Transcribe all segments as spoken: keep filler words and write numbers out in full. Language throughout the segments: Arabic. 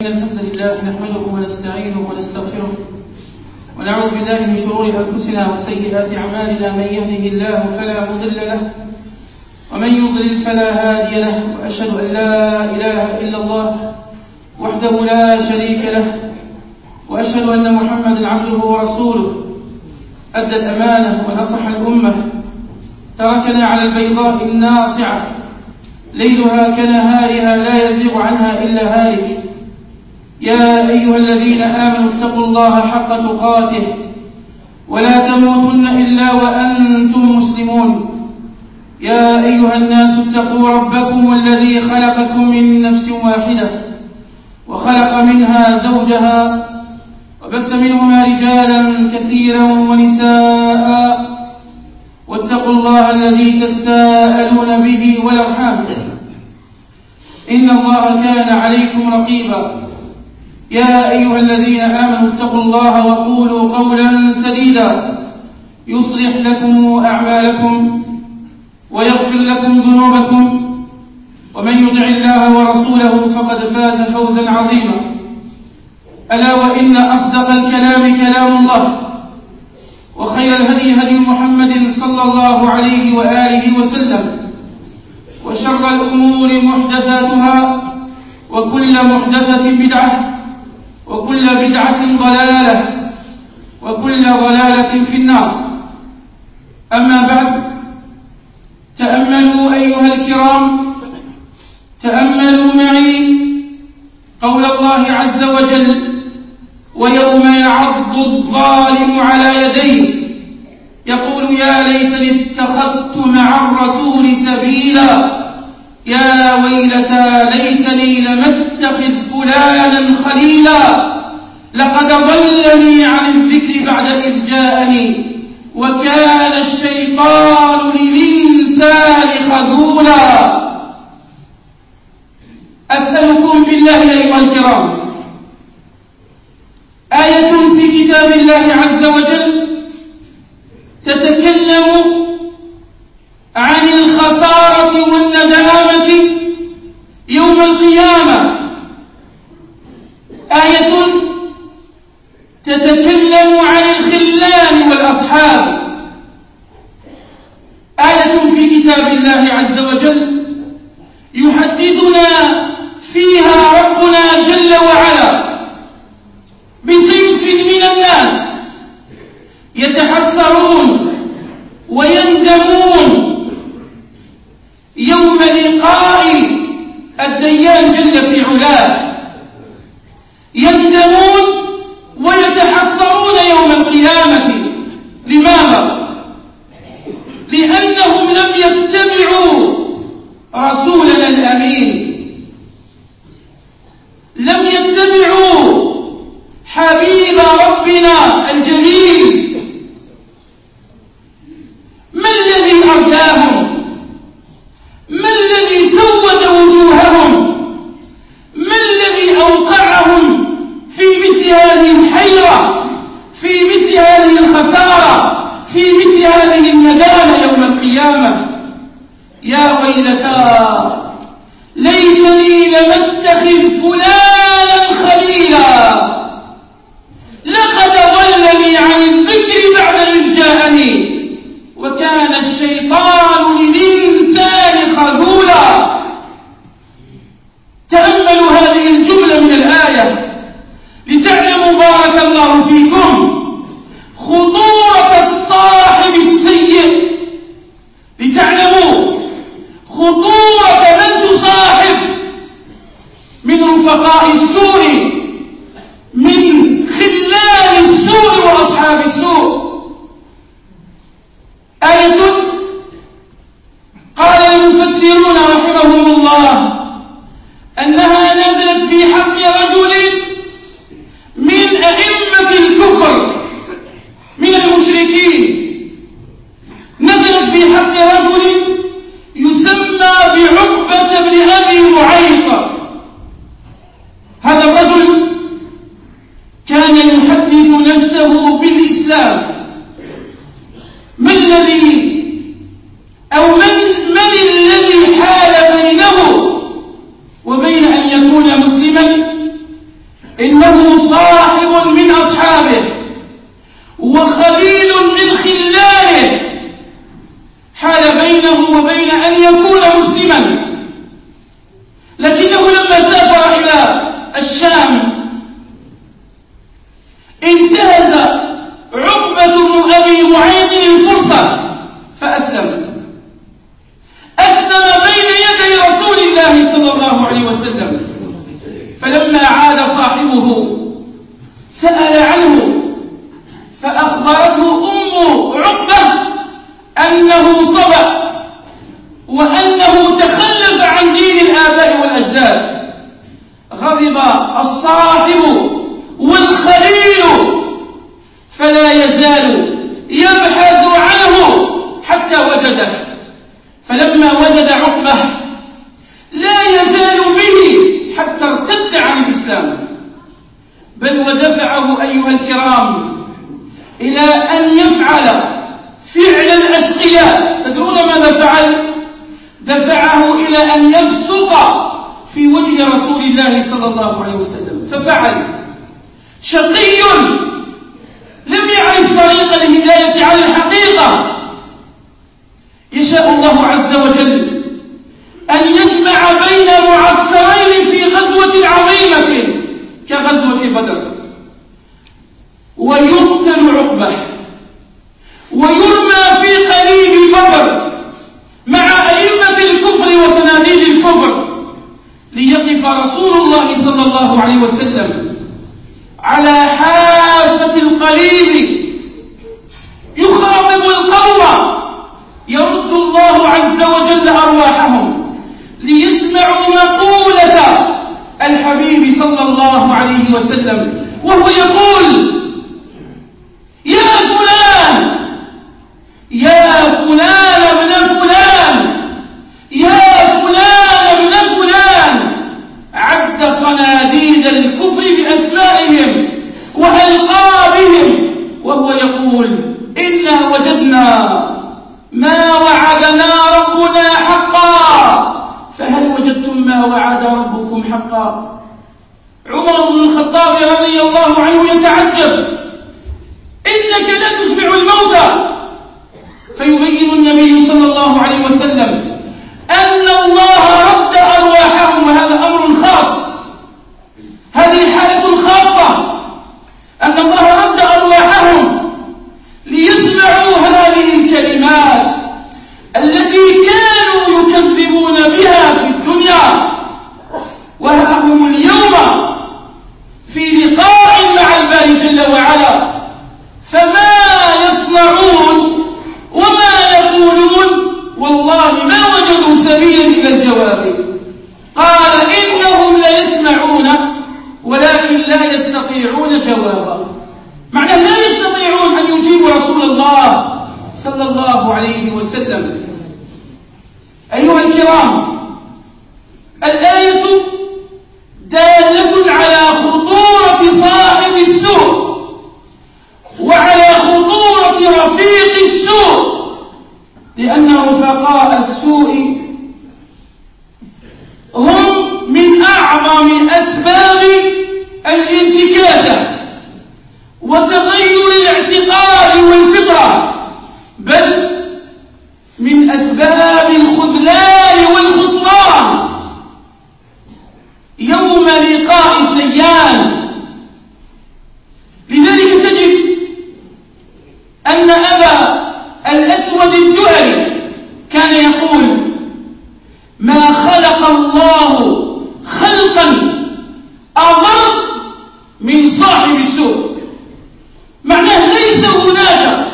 الحمد لله نحمده ونستعينه ونستغفره ونعوذ بالله من شرور أنفسنا وسيئات أعمالنا. من يهده الله فلا مضل له ومن يضلل فلا هادي له، وأشهد أن لا إله إلا الله وحده لا شريك له، وأشهد أن محمدا عبده ورسوله أدى الأمانة ونصح الأمة، تركنا على البيضاء الناصعة ليلها كنهارها لا يزيغ عنها إلا هالك. يا أيها الذين آمنوا اتقوا الله حق تقاته ولا تموتن إلا وأنتم مسلمون. يا أيها الناس اتقوا ربكم الذي خلقكم من نفس واحدة وخلق منها زوجها وبث منهما رجالا كثيرا ونساء، واتقوا الله الذي تساءلون به والأرحام إن الله كان عليكم رقيبا. يا أيها الذين آمنوا اتقوا الله وقولوا قولا سديدا يصلح لكم أعمالكم ويغفر لكم ذنوبكم، ومن يطع الله ورسوله فقد فاز فوزا عظيما. ألا وإن أصدق الكلام كلام الله، وخير الهدي هدي محمد صلى الله عليه وآله وسلم، وشر الأمور محدثاتها، وكل محدثة بدعة، وكل بدعة ضلالة، وكل ضلالة في النار. أما بعد، تأملوا أيها الكرام، تأملوا معي قول الله عز وجل: ويوم يعض الظالم على يديه يقول يا ليتني اتخذت مع الرسول سبيلا، يا ويلتى ليتني لم اتخذ فلانا خليلا، لقد ضلني عن الذكر بعد إذ جاءني، وكان الشيطان للإنسان خذولا. أسألكم بالله أيها الكرام، آية في كتاب الله عز وجل تتكلم عن الخسارة والندامة يوم القيامة، آية تتكلم عن الخلان والأصحاب، آية في كتاب الله عز وجل يحدثنا فيها ربنا جل وعلا بصنف من الناس يتحسرون ويندمون يوم لقاء الديان جل في علاه، يندمون ويتحسرون يوم القيامة. لماذا؟ لأنهم لم يتبعوا رسولنا الأمين، لم يتبعوا حبيب ربنا الجليل. ما الذي أرداهم؟ ما الذي سود وجوههم؟ ما الذي أوقعهم في مثل هذه الحيرة، في مثل هذه الخسارة، في مثل هذه الندامة يوم القيامة؟ يا ويلتى ليتني لم اتخذ فلانا خليلا، لقد ضلني عن الذكر بعد إذ جاءني، وكان الشيطان للإنسان خذولا. تأملوا هذه الجملة من الآية لتعلموا بارك الله فيكم خطورة الصاحب السيء، لتعلموا خطورة من تصاحب من رفقاء السوء، من خلال السوء وأصحاب السوء. آية قال المفسرون رحمهم الله أنها نزلت في حق رجل من أئمة الكفر من المشركين، نزلت في حق رجل يسمى بعقبة بن أبي معيط. هذا الرجل كان يحدث نفسه بالإسلام. ما الذي أو من, من الذي حال بينه وبين أن يكون مسلما إنه صاحب من أصحابه وخليل من خلاله، حال بينه وبين أن يكون مسلما، لكنه لما سافر إلى الشام انتهز عقبة بن أبي معيط الفرصة فأسلم أسلم بين يدي رسول الله صلى الله عليه وسلم. فلما عاد صاحبه سأل عنه فأخبرته أم عقبة أنه صبأ وأنه تخلف عن دين الآباء والأجداد. غضب الصاحب والخليل فلا يزال يبحث عنه حتى وجده، فلما وجد عقبة لا يزال به حتى ارتد عن الإسلام، بل ودفعه أيها الكرام إلى أن يفعل فعل الأشقياء. تدرون ماذا فعل؟ دفعه إلى أن يبصق في وجه رسول الله صلى الله عليه وسلم، ففعل. شقي لم يعرف طريق الهداية على الحقيقة، يشاء الله عز وجل أن يجمع بين معسكرين في غزوة عظيمة كغزوة بدر، ويقتل عقبة ويرمى في قليب بدر مع أئمة الكفر وصناديد الكفر، ليقف رسول الله صلى الله عليه وسلم على حافة القليب يخاطب القوم، يرد الله عز وجل أرواحهم ليسمعوا مقولة الحبيب صلى الله عليه وسلم، وهو يقول: يا فلان يا فلان ابن فلان يا فلان ابن فلان، عد صناديد الكفر بأسمائهم وألقابهم وهو يقول: إنا وجدنا ما وعدنا ربنا حقا، فهل وجدتم ما وعد ربكم حقا؟ عمر بن الخطاب رضي الله عنه يتعجب: إنك لا تسمع الموتى. فيبين النبي صلى الله عليه وسلم أن الله رد أرواحهم، وهذا أمر خاص، هذه حالة خاصة، أن الله رد أرواحهم ليسمعوا هذه الكلمات التي كانوا يكذبون بها في الدنيا، وها هم اليوم في لقاء مع الباري جل وعلا، فما يصنعون وما يقولون والله ما وجدوا سبيلا إلى الجواب. قال: إنهم ليسمعون ولكن لا يستطيعون جوابا، معنى لا يستطيعون أن يجيبوا رسول الله صلى الله عليه وسلم. أيها الكرام، الآية دالة على خطورة صاحب السوء وعلى خطورة رفيق السوء، لأن رفقاء السوء هم من أعظم أسباب الانتكاسة وتغير الاعتقاد والفطرة، بل من أسباب الخذلان والخسران يوم لقاء الديان. لذلك تجد أن أبا الأسود الدؤلي كان يقول: ما خلق الله خلقا أضر من صاحب السوء. معناه ليس هناك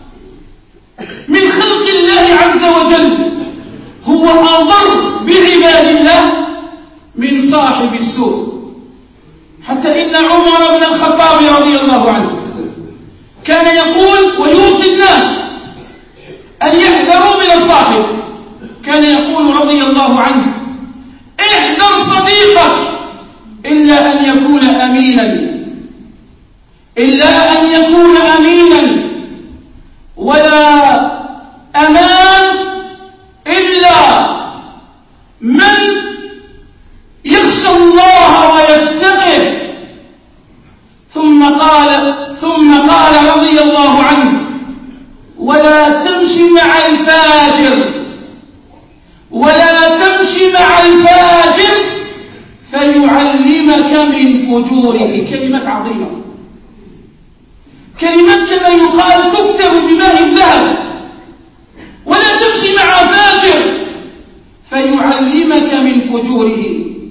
من خلق الله عز وجل هو أضر بعباد الله من صاحب السوء. حتى إن عمر بن الخطاب رضي الله عنه كان يقول ويوصي الناس أن يحذروا من الصاحب، كان يقول رضي الله عنه: احذر صديقك إلا أن يكون أمينا إلا أن يكون أمينا ولا أمان إلا من يخشى الله ويتقه الفاجر ولا تمشي مع الفاجر فيعلمك من فجوره. كلمة عظيمة، كلمة كما يقال تكتب بماء الذهب. ولا تمشي مع فاجر فيعلمك من فجوره.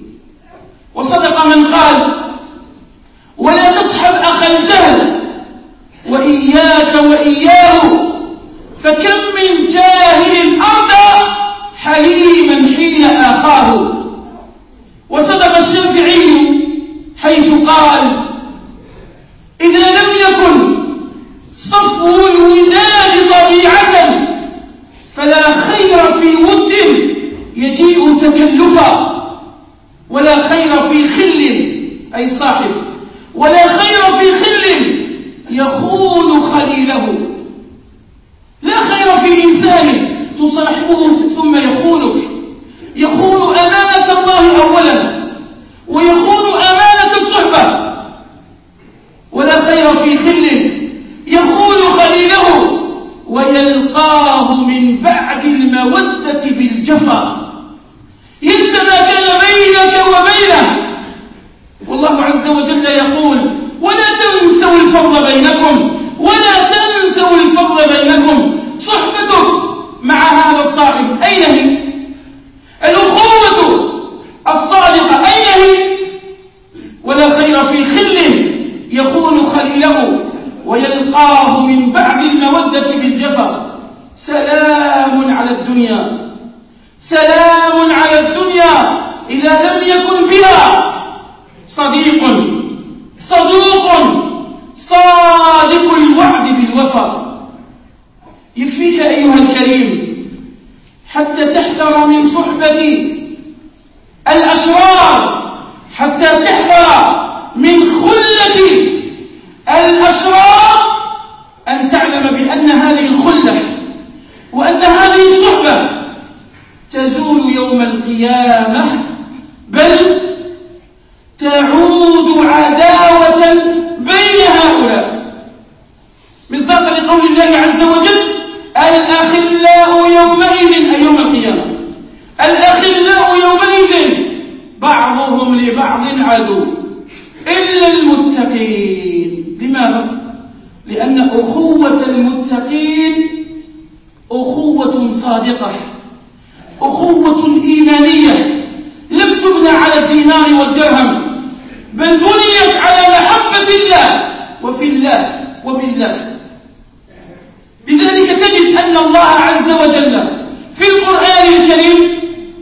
وصدق من قال: ولا تصحب أخا الجهل وإياك وإياه، فكم من جاهل أردى حليما حين آخاه. وصدق الشافعي حيث قال: إذا لم يكن صفو الوداد طبيعة فلا خير في ود يجيء تكلفا، ولا خير في خل أي صاحب، ولا خير في خل يخون خليله. لا خير في إنسان تصاحبه ثم يخونك، يخون أمانة الله أولا ويخون أمانة الصحبة. ولا خير في خل يخون خليله ويلقاه من بعد المودة بالجفا، ينسى ما كان بينك وبينه. والله عز وجل يقول: ولا تنسوا الفضل بينكم ولا تنسوا الفضل بينكم. صحبتك مع هذا الصاحب أين هي؟ الأخوة الصادقة أين هي؟ ولا خير في خل يخون خليله ويلقاه من بعد المودة بالجفا. سلام على الدنيا، سلام على الدنيا إذا لم يكن بها صديق صدوق صادق الوعد بالوفا. يكفيك أيها الكريم حتى تحذر من صحبة الأشرار، حتى تحذر من خلة الأشرار، أن تعلم بأن هذه الخلة وأن هذه الصحبة تزول يوم القيامة، بل تعود عداوة بين هؤلاء، مصداقا لقول الله عز وجل: الأخلاء يومئذ أي يوم القيامة، الأخلاء يومئذ بعضهم لبعض عدو إلا المتقين. لماذا؟ لأن أخوة المتقين أخوة صادقة، أخوة إيمانية لم تبنى على الدينار والدرهم، بل بنيت على محبة الله وفي الله وبالله. لذلك تجد أن الله عز وجل في القرآن الكريم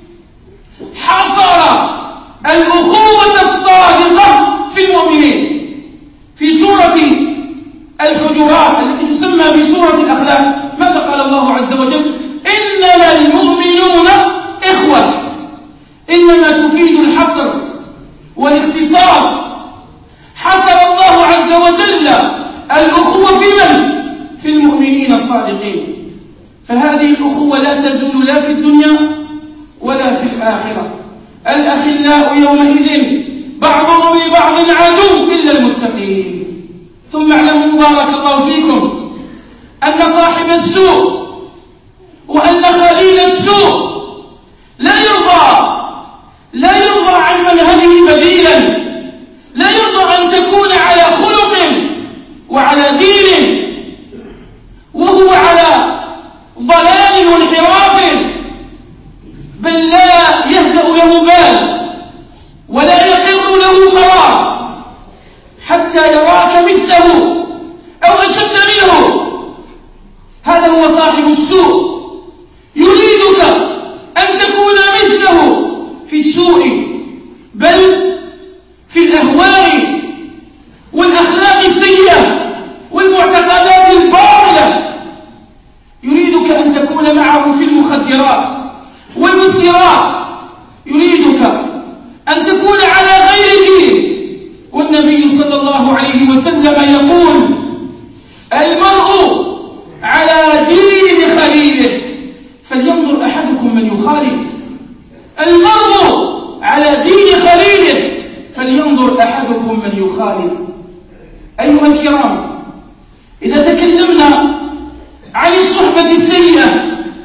حصر الأخوة الصادقة في المؤمنين. في سورة الحجرات التي تسمى بسورة الأخلاق ماذا قال الله عز وجل؟ إنما المؤمنون إخوة. إنما تفيد الحصر والاختصاص. حصر الله عز وجل الأخوة في من؟ في المؤمنين الصادقين. فهذه الأخوة لا تزول لا في الدنيا ولا في الآخرة. الأخلاء يومئذ بعضهم لبعض عدو إلا المتقين. ثم اعلموا بارك الله فيكم أن صاحب السوء وأن خليل السوء لا يرضى لا يرضى عن منهجه بديلا، لا يرضى أن تكون على خلق وعلى دين وهو على ضلال وانحراف، بل لا يهدأ له بال ولا يقر له قرار حتى يراك مثله أو أشد منه. هذا هو صاحب السوء، يريدك أن تكون مثله في السوء بل في الأهواء والأخلاق السيئة والمعتقدات الباطلة. يريدك أن تكون معه في المخدرات والمسكرات، يريدك أن تكون على غير دين. والنبي صلى الله عليه وسلم يقول: المرء على دين خليله فلينظر أحدكم من يخالف. المرء على دين خليله فلينظر أحدكم من يخالف. أيها الكرام، إذا تكلمنا عن الصحبة السيئة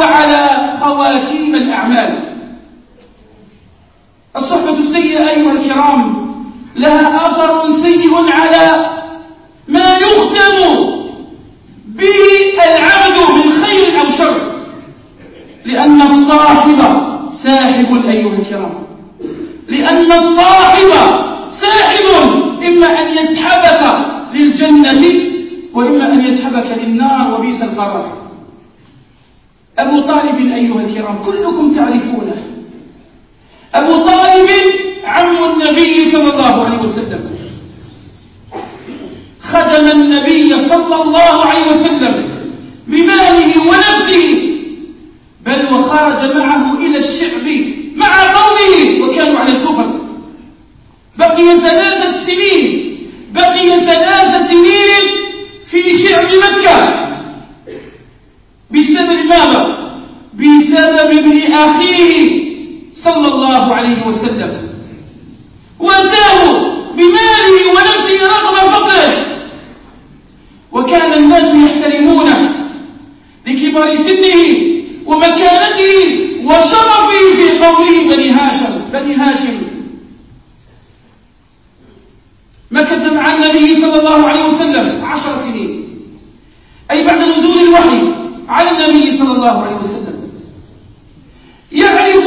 وعلى خواتيم الأعمال. الصحبة السيئة أيها الكرام لها أثر سيء على ما يختم به العبد من خير أو شر، لأن الصاحب ساحب أيها الكرام، لأن الصاحب ساحب إما أن يسحبك للجنة وإما أن يسحبك للنار وبئس القرار. أبو طالب أيها الكرام كلكم تعرفونه، أبو طالب عم النبي صلى الله عليه وسلم، خدم النبي صلى الله عليه وسلم بماله ونفسه، بل وخرج معه إلى الشعب مع قومه وكانوا على الكفر. بقي ثلاثة سنين بقي ثلاث سنين في شعب مكة بسبب ماذا؟ بسبب ابن أخيه صلى الله عليه وسلم، وأتاه بماله ونفسه رغم فقره، وكان الناس يحترمونه لكبر سنه ومكانته وشرفه في قومه بني هاشم بني هاشم مكث مع النبي صلى الله عليه وسلم عشر سنين، أي بعد نزول الوحي على النبي صلى الله عليه وسلم. يعرف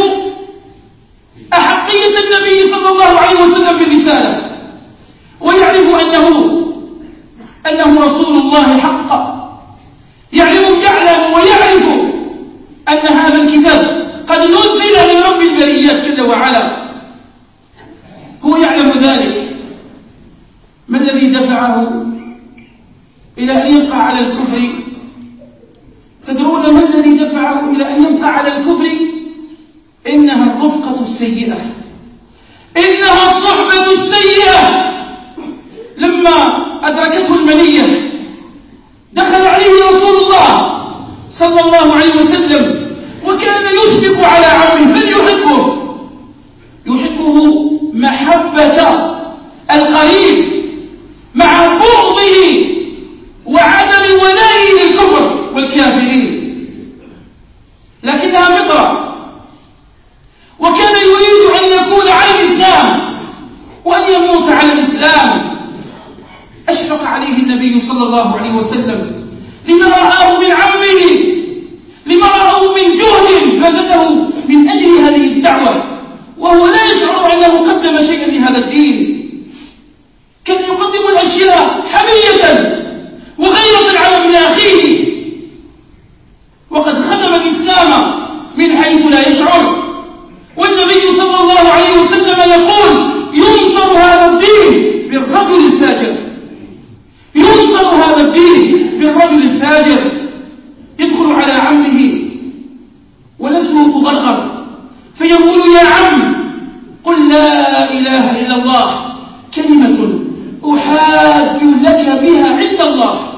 أحقية النبي صلى الله عليه وسلم بالرسالة، ويعرف أنه أنه رسول الله حقا، يعلم يعلم ويعرف أن هذا الكتاب قد نزل من رب البريات جل وعلا، هو يعلم ذلك. ما الذي دفعه إلى أن يبقى على الكفر؟ تدرون ما الذي دفعه إلى أن يبقى على الكفر؟ إنها الرفقة السيئة، إنها الصحبة السيئة. لما أدركته المنية دخل عليه رسول الله صلى الله عليه وسلم وكان يشفق على عمه، بل يحبه يحبه محبة القريب مع بغضه وعدم ولائه للكفر والكافرين، لكنها فطرة. وكان يريد أن يكون على الإسلام وأن يموت على الإسلام. أشفق عليه النبي صلى الله عليه وسلم لما رآه من عمه، لما رآه من جهد بذله من أجل هذه الدعوة، وهو لا يشعر أنه قدم شيئا لهذا الدين. كان يقدم الأشياء حمية وغيرة على ابن أخيه، وقد خدم الإسلام من حيث لا يشعر. والنبي صلى الله عليه وسلم يقول: ينصر هذا الدين بالرجل الفاجر، ينصر هذا الدين بالرجل الفاجر. يدخل على عمه ونفسه تغرغر فيقول: يا عم، قل لا إله إلا الله، كلمة أحاج لك بها عند الله،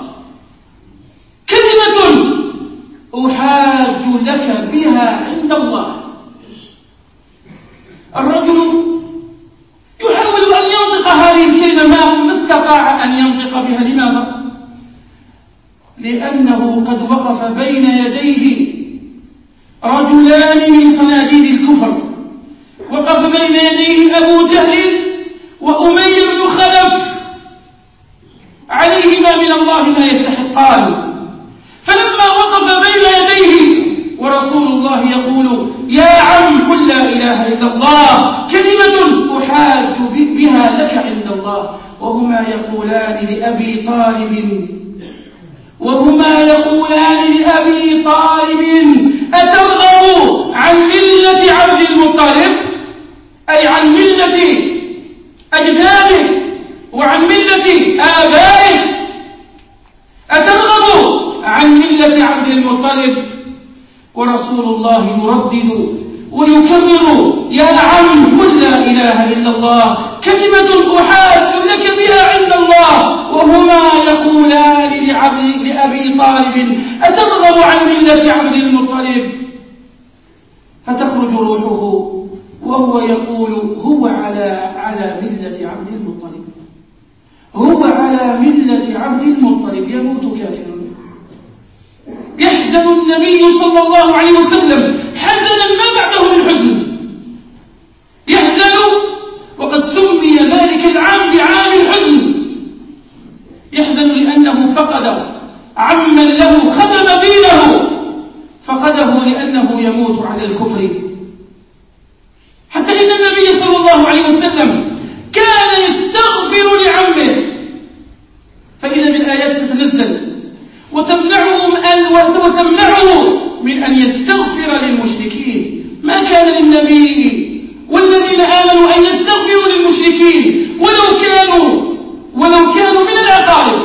كلمة أحاج لك بها عند الله. الرجل يحاول أن ينطق هذه الكلمة ما استطاع أن ينطق بها. لماذا؟ لأنه قد وقف بين يديه رجلان من صناديد الكفر، وقف بين يديه أبو جهل وأمية بن خلف عليهما من الله ما يستحقان. فلما وقف بين يديه ورسول الله يقول: يا عم، قل لا إله إلا الله، كلمة أحاج بها لك عند الله، وهما يقولان لأبي طالب وهما يقولان لأبي طالب: أترغب عن ملة عبد المطلب، أي عن ملة أجدادك وعن ملة آبائك، أترغب عن ملة عبد المطلب؟ ورسول الله يردد ويكرر: يا عم، قل لا إله إلا الله، كلمة أحاج لك بها عند الله. وهما يقولان لأبي طالب: أترغب عن ملة عبد المطلب؟ فتخرج روحه وهو يقول: هو على على ملة عبد المطلب، هو على ملة عبد المطلب. يموت كافرا، يحزن يحزن النبي صلى الله عليه وسلم حزنا ما بعده من حزن، يحزن وقد سمي ذلك العام بعام الحزن، يحزن لأنه فقد عمن له خدم دينه، فقده لأنه يموت على الكفر. حتى إن النبي صلى الله عليه وسلم كان يستغفر لعمه، فإذا بالآيات تتنزل وتمنعهم أن وتمنعه من أن يستغفر للمشركين. ما كان للنبي والذين آمنوا أن يستغفروا للمشركين ولو كانوا ولو كانوا من الأقارب،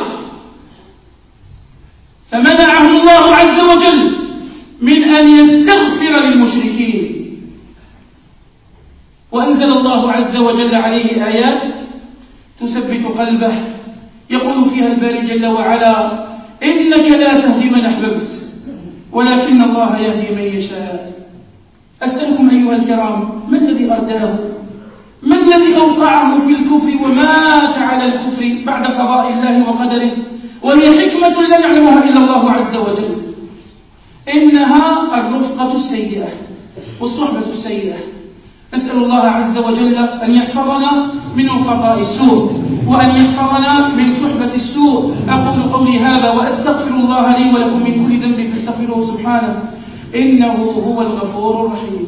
فمنعه الله عز وجل من أن يستغفر للمشركين. وأنزل الله عز وجل عليه آيات تثبت قلبه، يقول فيها الباري جل وعلا: إنك لا تهدي من أحببت ولكن الله يهدي من يشاء. أسألكم أيها الكرام، ما الذي أرداه؟ ما الذي أوقعه في الكفر ومات على الكفر بعد قضاء الله وقدره؟ وهي حكمة لا يعلمها إلا الله عز وجل، إنها الرفقة السيئة والصحبة السيئة. نسأل الله عز وجل أن يحفظنا من رفقاء السوء وأن يحفظنا من صحبة السوء. أقول قولي هذا وأستغفر الله لي ولكم من كل ذنب فاستغفروه سبحانه إنه هو الغفور الرحيم.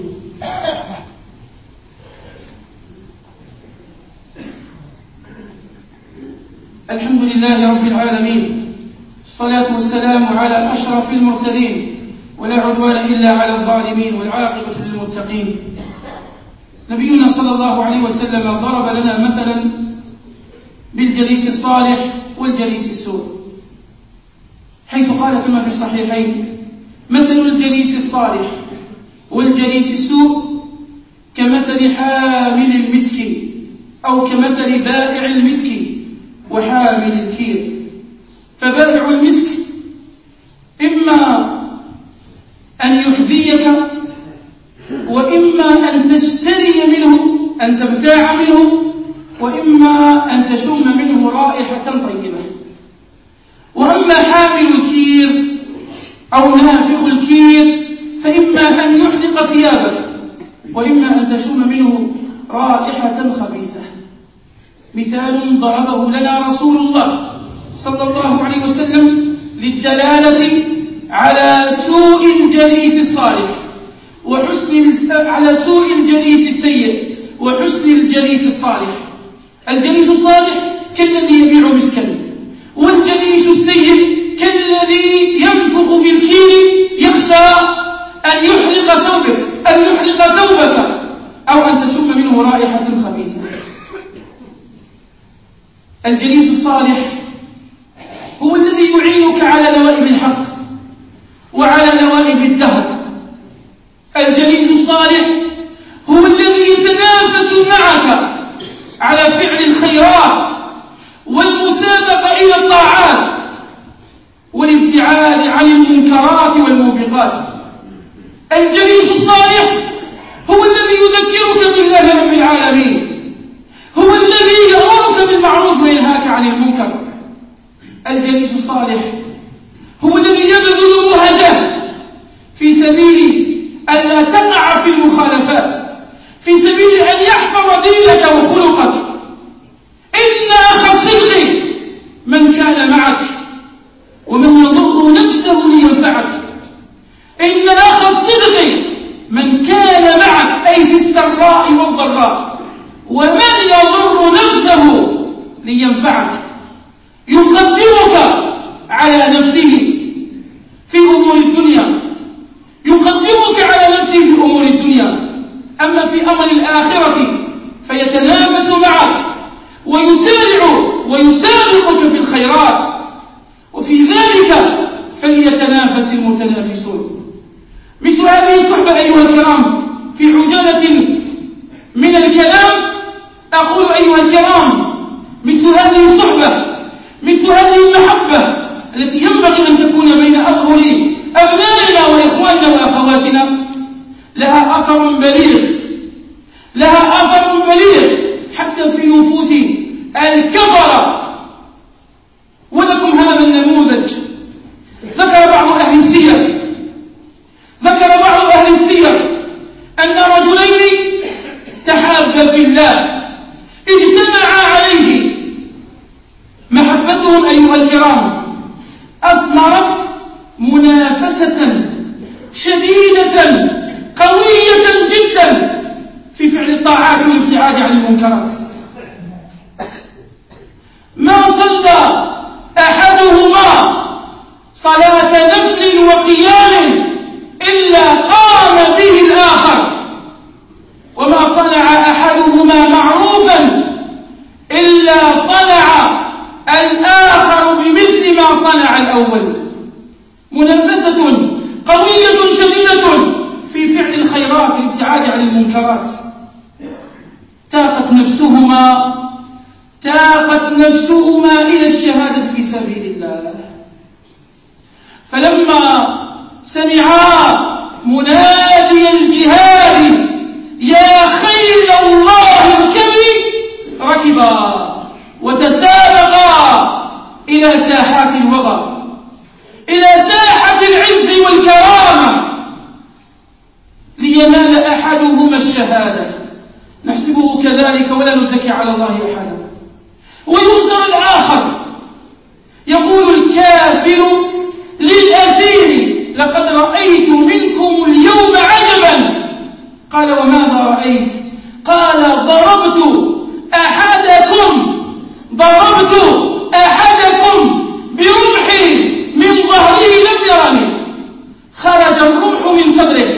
الحمد لله رب العالمين، الصلاة والسلام على أشرف المرسلين، ولا عدوان إلا على الظالمين والعاقبة للمتقين. نبينا صلى الله عليه وسلم ضرب لنا مثلا بالجليس الصالح والجليس السوء، حيث قال كما في الصحيحين: مثل الجليس الصالح والجليس السوء كمثل حامل المسك أو كمثل بائع المسك وحامل الكير. فبائع المسك إما أن يحذيك وإما أن تشتري منه، أن تبتاع منه، وإما أن تشم منه رائحة طيبة. وأما حامل الكير أو نافخ الكير فإما أن يحرق ثيابك وإما أن تشم منه رائحة خبيثة. مثال ضربه لنا رسول الله صلى الله عليه وسلم للدلالة على سوء الجليس الصالح وحسن على سوء الجليس السيء وحسن الجليس الصالح. الجليس الصالح كالذي يبيع مسكا، والجليس السيء كالذي ينفخ في الكير يخشى أن يحرق ثوبك أن يحرق ثوبك أو أن تشم منه رائحة خبيثة. الجليس الصالح هو الذي يعينك على نوائب الحق وعلى نوائب الدهر. الجليس الصالح هو الذي يتنافس معك على فعل الخيرات والمسابقة إلى الطاعات والابتعاد عن المنكرات والموبقات. الجليس الصالح هو الذي يذكرك بالله رب العالمين، هو الذي يأمرك بالمعروف وينهاك عن المنكر. الجليس الصالح هو الذي يبذل مهجه في سبيل أن لا تقع في المخالفات، في سبيل أن يحفظ دينك وخلقك. إن أخ الصدق من كان معك ومن يضر نفسه لينفعك. إن أخ الصدق من كان معك أي في السراء والضراء ومن يضر نفسه لينفعك، يقدمك على نفسه في أمور الدنيا، يقدمك على نفسه في أمور الدنيا. أما في أمر الآخرة فيتنافس معك ويسارع ويسابقك في الخيرات، وفي ذلك فليتنافس المتنافسون. مثل هذه الصحبة أيها الكرام، في عجالة من الكلام أقول أيها الكرام، مثل هذه الصحبة، مثل هذه المحبة التي ينبغي أن تكون بين أظهر أبنائنا وإخواننا وأخواتنا لها أثر بليغ، لها أثر بليغ حتى في نفوس الكفرة. ولكم هذا النموذج ذكر بعض أهل السير أن رجلين تحابا في الله اجتمعا عليه، محبتهم أيها الكرام أثمرت منافسة شديدة قوية جدا في فعل الطاعات والابتعاد عن المنكرات. ما صلى أحدهما صلاة نفل وقيام إلا قام به الآخر، وما صنع أحدهما معروفا إلا صنع الآخر بمثل ما صنع الأول. منافسة قوية شديدة في فعل الخيرات والابتعاد عن المنكرات. تاقت نفسهما تاقت نفسهما إلى الشهادة في سبيل الله، فلما سمعا منادي الجهاد يا خيل الله اركبي ركبا وتسابقا إلى ساحات الوغى، إلى ساحة العز والكرامة، لينال أحدهما الشهادة. نحسبه كذلك ولا نزكي على الله أحدا. ويوصل الآخر يقول الكافر للأسير لقد رأيت منكم اليوم عجبا. قال وماذا رأيت؟ قال ضربت أحدكم ضربت أحدكم برمحي من ظهره لم يرني، خرج الرمح من صدره،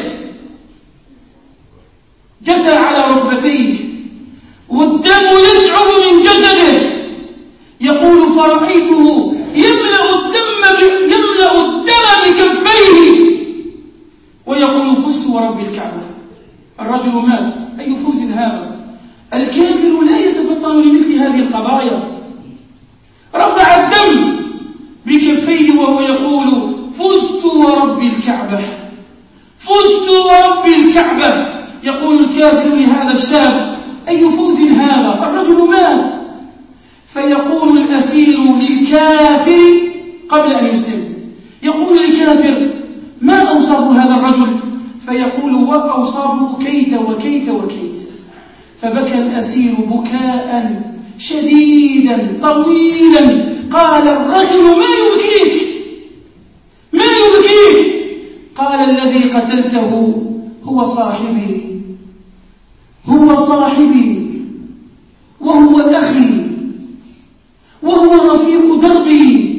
جثى على ركبتيه والدم يذعب من جسده. يقول فرأيته يملأ الدم يملأ الدم بكفيه ويقول فزت ورب الكعبة. الرجل مات، أي فوز هذا؟ الكافر لا يتفطن لمثل هذه القضايا. رفع الدم بكفيه وهو يقول فزت ورب الكعبة، فزت ورب الكعبة. يقول الكافر لهذا الشاب أي فوز هذا؟ الرجل مات. فيقول الأسير للكافر قبل أن يسلم، يقول للكافر ما أوصاف هذا الرجل؟ فيقول وأوصافه كيت وكيت وكيت. فبكى الأسير بكاء شديدا طويلا. قال الرجل ما يبكيك؟ ما يبكيك؟ قال الذي قتلته هو صاحبي، هو صاحبي وهو أخي وهو رفيق دربي.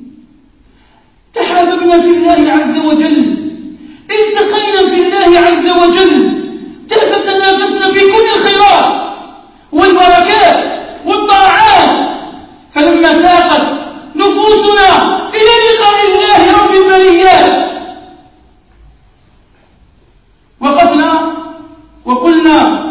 تحاببنا في الله عز وجل، التقينا في الله عز وجل، تنافسنا في كل الخيرات والبركات والطاعات. فلما تاقت نفوسنا إلى لقاء الله رب البريات وقفنا وقلنا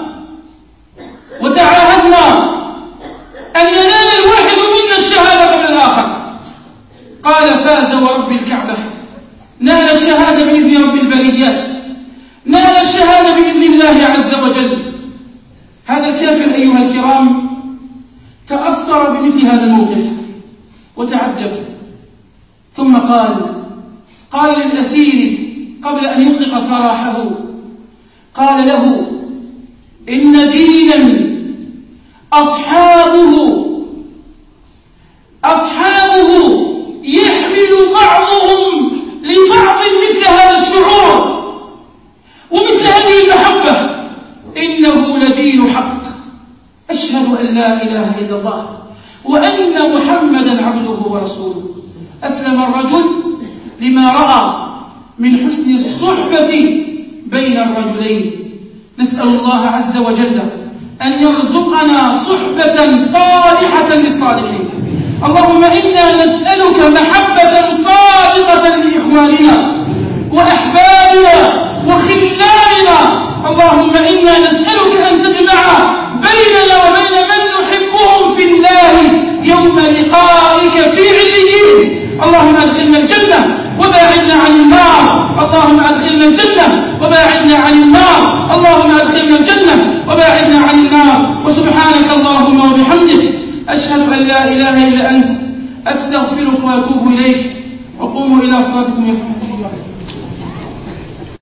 وتعاهدنا أن ينال الواحد منا الشهادة قبل الآخر. قال فاز ورب الكعبة، نال الشهادة بإذن رب البريات، نال الشهادة بإذن الله عز وجل. هذا الكافر أيها الكرام تأثر بمثل هذا الموقف وتعجب، ثم قال قال للأسير قبل أن يطلق سراحه، قال له إن دينا أصحابه أصحابه يحمل بعضهم لبعض مثل هذا الشعور ومثل هذه المحبة، إنه لدين حق. أشهد أن لا إله إلا الله وأن محمدا عبده ورسوله. أسلم الرجل لما رأى من حسن الصحبة بين الرجلين. نسأل الله عز وجل أن يرزقنا صحبة صالحة للصالحين. اللهم إنا نسألك محبة صادقة لإخواننا وأحبابنا وخلاننا. اللهم إنا نسألك أن تجمع بيننا وبين من نحبهم في الله يوم لقائك في عليين. اللهم أدخلنا الجنة وباعدنا عن النار. اللهم أدخلنا الجنة وباعدنا عن النار. اللهم أدخلنا الجنة وباعدنا عن النار. وسبحانك اللهم وبحمدك أشهد أن لا إله إلا أنت أستغفرك وأتوب إليك. وقوموا إلى صلاتكم يرحمكم الله.